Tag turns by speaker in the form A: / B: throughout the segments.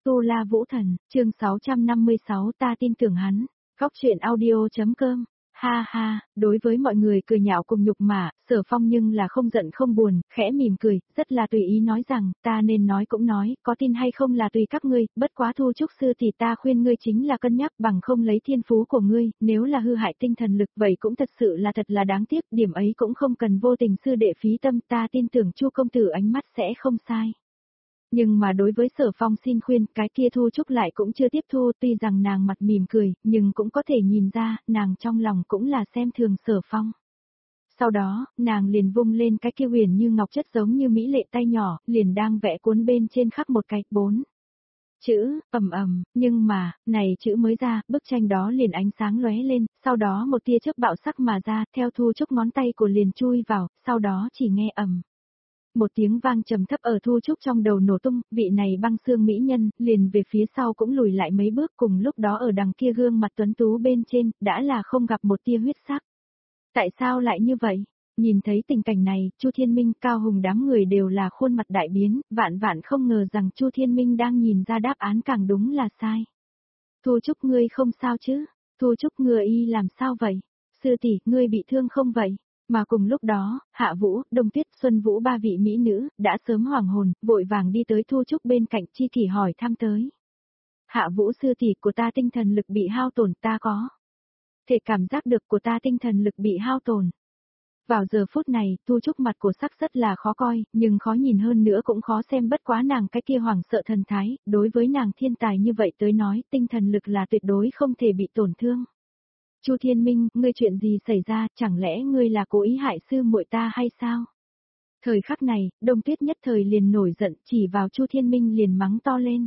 A: Tu La Vũ Thần, chương 656 ta tin tưởng hắn. Góc truyện audio.com. Ha ha, đối với mọi người cười nhạo cùng nhục mạ, Sở Phong nhưng là không giận không buồn, khẽ mỉm cười, rất là tùy ý nói rằng, ta nên nói cũng nói, có tin hay không là tùy các ngươi, bất quá Thu Trúc sư thì ta khuyên ngươi chính là cân nhắc bằng không lấy thiên phú của ngươi, nếu là hư hại tinh thần lực vậy cũng thật sự là đáng tiếc, điểm ấy cũng không cần vô tình sư đệ phí tâm, ta tin tưởng Chu công tử ánh mắt sẽ không sai. Nhưng mà đối với Sở Phong xin khuyên, cái kia Thu Trúc lại cũng chưa tiếp thu, tuy rằng nàng mặt mỉm cười, nhưng cũng có thể nhìn ra, nàng trong lòng cũng là xem thường Sở Phong. Sau đó, nàng liền vung lên cái kia huyền như ngọc chất giống như mỹ lệ tay nhỏ, liền đang vẽ cuốn bên trên khắc một cái, 4 chữ, nhưng mà, này chữ mới ra, bức tranh đó liền ánh sáng lóe lên, sau đó một tia chớp bạo sắc mà ra, theo Thu Trúc ngón tay của liền chui vào, sau đó chỉ nghe một tiếng vang trầm thấp ở Thu Trúc trong đầu nổ tung, vị này băng xương mỹ nhân, liền về phía sau cũng lùi lại mấy bước, cùng lúc đó ở đằng kia gương mặt tuấn tú bên trên, đã là không gặp một tia huyết sắc. Tại sao lại như vậy? Nhìn thấy tình cảnh này, Chu Thiên Minh, Cao Hùng đám người đều là khuôn mặt đại biến, vạn không ngờ rằng Chu Thiên Minh đang nhìn ra đáp án càng đúng là sai. Thu Trúc ngươi không sao chứ? Thu Trúc ngừa y làm sao vậy? Sư tỷ, ngươi bị thương không vậy? Mà cùng lúc đó, Hạ Vũ, Đông Tuyết, Xuân Vũ ba vị mỹ nữ, đã sớm hoàng hồn, vội vàng đi tới Thu Trúc bên cạnh chi kỷ hỏi thăm tới. Hạ Vũ sư tỷ của ta tinh thần lực bị hao tổn, ta có thể cảm giác được của ta tinh thần lực bị hao tổn. Vào giờ phút này, Thu Trúc mặt của sắc rất là khó coi, nhưng khó nhìn hơn nữa cũng khó xem bất quá nàng cái kia hoảng sợ thần thái, đối với nàng thiên tài như vậy tới nói, tinh thần lực là tuyệt đối không thể bị tổn thương. Chu Thiên Minh, ngươi chuyện gì xảy ra, chẳng lẽ ngươi là cố ý hại sư muội ta hay sao? Thời khắc này, Đông Tuyết nhất thời liền nổi giận, chỉ vào Chu Thiên Minh liền mắng to lên.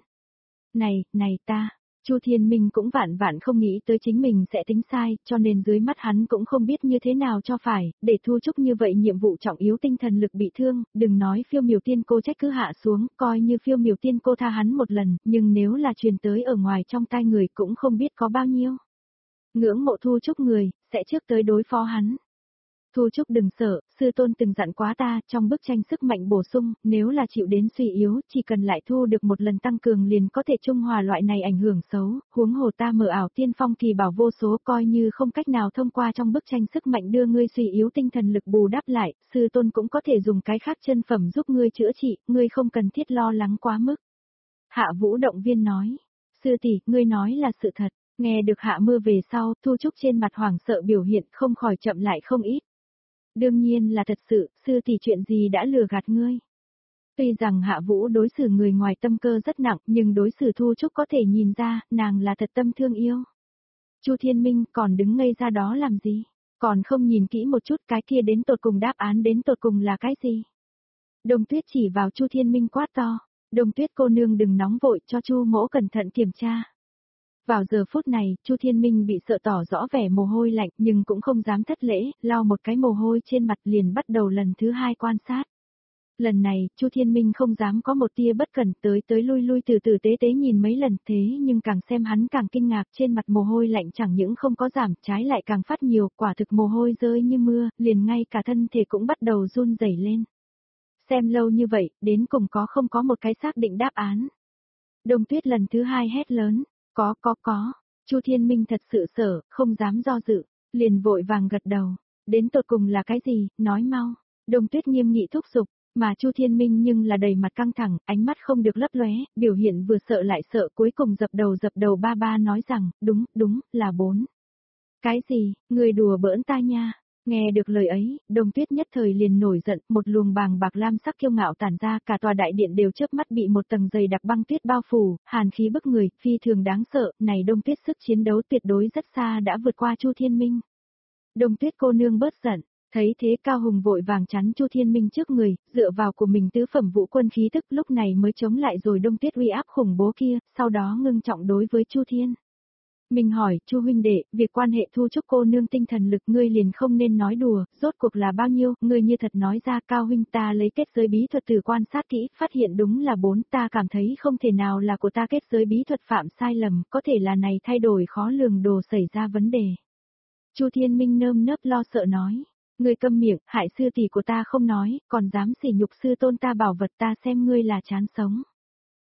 A: Này ta, Chu Thiên Minh cũng vạn không nghĩ tới chính mình sẽ tính sai, cho nên dưới mắt hắn cũng không biết như thế nào cho phải, để Thu Trúc như vậy nhiệm vụ trọng yếu tinh thần lực bị thương, đừng nói Phiêu Miểu Tiên cô trách cứ hạ xuống, coi như Phiêu Miểu Tiên cô tha hắn một lần, nhưng nếu là truyền tới ở ngoài trong tai người cũng không biết có bao nhiêu. Ngưỡng mộ Thu Trúc người, sẽ trước tới đối phó hắn. Thu Trúc đừng sợ, sư tôn từng dặn quá ta, trong bức tranh sức mạnh bổ sung, nếu là chịu đến suy yếu, chỉ cần lại thu được một lần tăng cường liền có thể trung hòa loại này ảnh hưởng xấu, huống hồ ta mở ảo tiên phong thì bảo vô số coi như không cách nào thông qua trong bức tranh sức mạnh đưa ngươi suy yếu tinh thần lực bù đắp lại, sư tôn cũng có thể dùng cái khác chân phẩm giúp ngươi chữa trị, ngươi không cần thiết lo lắng quá mức. Hạ Vũ động viên nói, sư tỷ, ngươi nói là sự thật. Nghe được Hạ Mưa về sau, Thu Trúc trên mặt hoảng sợ biểu hiện không khỏi chậm lại không ít. Đương nhiên là thật sự, sư tỷ chuyện gì đã lừa gạt ngươi. Tuy rằng Hạ Vũ đối xử người ngoài tâm cơ rất nặng, nhưng đối xử Thu Trúc có thể nhìn ra, nàng là thật tâm thương yêu. Chu Thiên Minh còn đứng ngây ra đó làm gì? Còn không nhìn kỹ một chút cái kia đến tột cùng đáp án đến tột cùng là cái gì? Đông Tuyết chỉ vào Chu Thiên Minh quát to. Đông Tuyết cô nương đừng nóng vội cho Chu mỗ cẩn thận kiểm tra. Vào giờ phút này, Chu Thiên Minh bị sợ tỏ rõ vẻ mồ hôi lạnh nhưng cũng không dám thất lễ, lau một cái mồ hôi trên mặt liền bắt đầu lần thứ hai quan sát. Lần này, Chu Thiên Minh không dám có một tia bất cẩn tới lui từ từ tế tế nhìn mấy lần thế nhưng càng xem hắn càng kinh ngạc trên mặt mồ hôi lạnh chẳng những không có giảm trái lại càng phát nhiều, quả thực mồ hôi rơi như mưa, liền ngay cả thân thể cũng bắt đầu run rẩy lên. Xem lâu như vậy, đến cùng không có một cái xác định đáp án. Đông Tuyết lần thứ hai hét lớn. Có. Chu Thiên Minh thật sự sợ, không dám do dự, liền vội vàng gật đầu. Đến tột cùng là cái gì, nói mau. Đông Tuyết nghiêm nghị thúc giục, mà Chu Thiên Minh nhưng là đầy mặt căng thẳng, ánh mắt không được lấp lóe, biểu hiện vừa sợ lại sợ, cuối cùng dập đầu ba nói rằng, đúng, là 4. Cái gì, người đùa bỡn ta nha. Nghe được lời ấy, Đông Tuyết nhất thời liền nổi giận, một luồng bàng bạc lam sắc kiêu ngạo tản ra, cả tòa đại điện đều chớp mắt bị một tầng dày đặc băng tuyết bao phủ, hàn khí bức người, phi thường đáng sợ, này Đông Tuyết sức chiến đấu tuyệt đối rất xa đã vượt qua Chu Thiên Minh. Đông Tuyết cô nương bớt giận, thấy thế Cao Hùng vội vàng chắn Chu Thiên Minh trước người, dựa vào của mình tứ phẩm vũ quân khí tức lúc này mới chống lại rồi Đông Tuyết uy áp khủng bố kia, sau đó ngưng trọng đối với Chu Thiên. Mình hỏi, Chu huynh đệ, việc quan hệ Thu Trúc cô nương tinh thần lực ngươi liền không nên nói đùa, rốt cuộc là bao nhiêu, ngươi như thật nói ra Cao huynh ta lấy kết giới bí thuật từ quan sát kỹ, phát hiện đúng là 4, ta cảm thấy không thể nào là của ta kết giới bí thuật phạm sai lầm, có thể là này thay đổi khó lường đồ xảy ra vấn đề. Chu Thiên Minh nơm nớp lo sợ nói, ngươi câm miệng, hại sư tỷ của ta không nói, còn dám sỉ nhục sư tôn ta bảo vật ta xem ngươi là chán sống.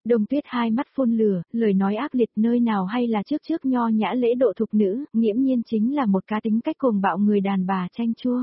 A: Đông Tuyết hai mắt phun lửa, lời nói ác liệt nơi nào hay là trước trước nho nhã lễ độ thục nữ, nghiễm nhiên chính là một cá tính cách cuồng bạo người đàn bà chanh chua.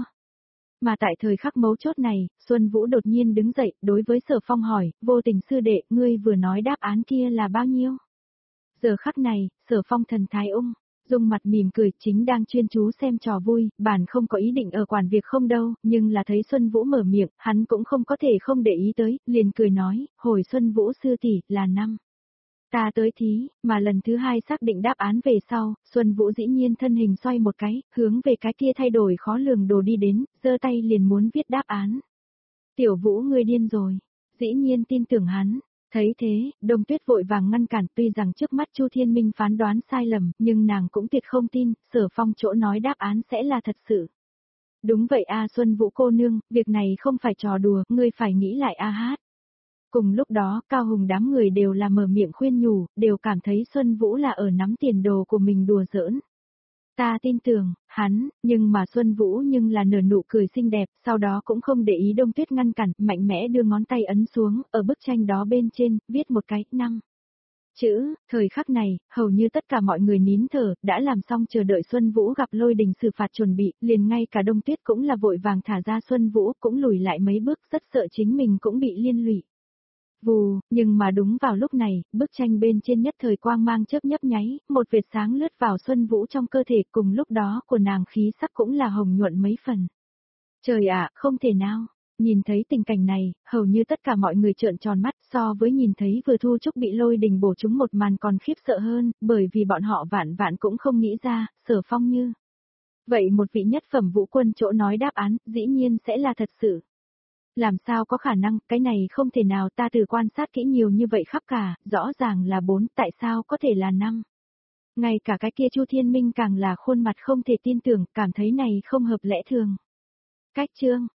A: Mà tại thời khắc mấu chốt này, Xuân Vũ đột nhiên đứng dậy, đối với Sở Phong hỏi, vô tình sư đệ, ngươi vừa nói đáp án kia là bao nhiêu? Giờ khắc này, Sở Phong thần thái dung mặt mỉm cười, chính đang chuyên chú xem trò vui, bản không có ý định ở quản việc không đâu, nhưng là thấy Xuân Vũ mở miệng, hắn cũng không có thể không để ý tới, liền cười nói, hồi Xuân Vũ sư tỷ, là 5. Ta tới thí, mà lần thứ 2 xác định đáp án về sau, Xuân Vũ dĩ nhiên thân hình xoay một cái, hướng về cái kia thay đổi khó lường đồ đi đến, giơ tay liền muốn viết đáp án. Tiểu Vũ ngươi điên rồi, dĩ nhiên tin tưởng hắn. Thấy thế, Đông Tuyết vội vàng ngăn cản, tuy rằng trước mắt Chu Thiên Minh phán đoán sai lầm, nhưng nàng cũng tuyệt không tin, Sở Phong chỗ nói đáp án sẽ là thật sự. Đúng vậy a Xuân Vũ cô nương, việc này không phải trò đùa, ngươi phải nghĩ lại a hát. Cùng lúc đó, Cao Hùng đám người đều là mở miệng khuyên nhủ, đều cảm thấy Xuân Vũ là ở nắm tiền đồ của mình đùa giỡn. Ta tin tưởng, hắn, nhưng mà Xuân Vũ nhưng là nở nụ cười xinh đẹp, sau đó cũng không để ý Đông Tuyết ngăn cản, mạnh mẽ đưa ngón tay ấn xuống, ở bức tranh đó bên trên, viết một cái, 5 chữ, thời khắc này, hầu như tất cả mọi người nín thở, đã làm xong chờ đợi Xuân Vũ gặp lôi đình xử phạt chuẩn bị, liền ngay cả Đông Tuyết cũng là vội vàng thả ra Xuân Vũ, cũng lùi lại mấy bước, rất sợ chính mình cũng bị liên lụy. Vù, nhưng mà đúng vào lúc này, bức tranh bên trên nhất thời quang mang chớp nhấp nháy, một vệt sáng lướt vào Xuân Vũ trong cơ thể, cùng lúc đó của nàng khí sắc cũng là hồng nhuận mấy phần. Trời ạ, không thể nào. Nhìn thấy tình cảnh này, hầu như tất cả mọi người trợn tròn mắt, so với nhìn thấy vừa Thu Trúc bị lôi đình bổ trúng một màn còn khiếp sợ hơn, bởi vì bọn họ vạn vạn cũng không nghĩ ra, Sở Phong như. Vậy một vị nhất phẩm vũ quân chỗ nói đáp án, dĩ nhiên sẽ là thật sự. Làm sao có khả năng, cái này không thể nào, ta từ quan sát kỹ nhiều như vậy khắp cả, rõ ràng là 4, tại sao có thể là 5? Ngay cả cái kia Chu Thiên Minh càng là khuôn mặt không thể tin tưởng, cảm thấy này không hợp lẽ thường. Cách chương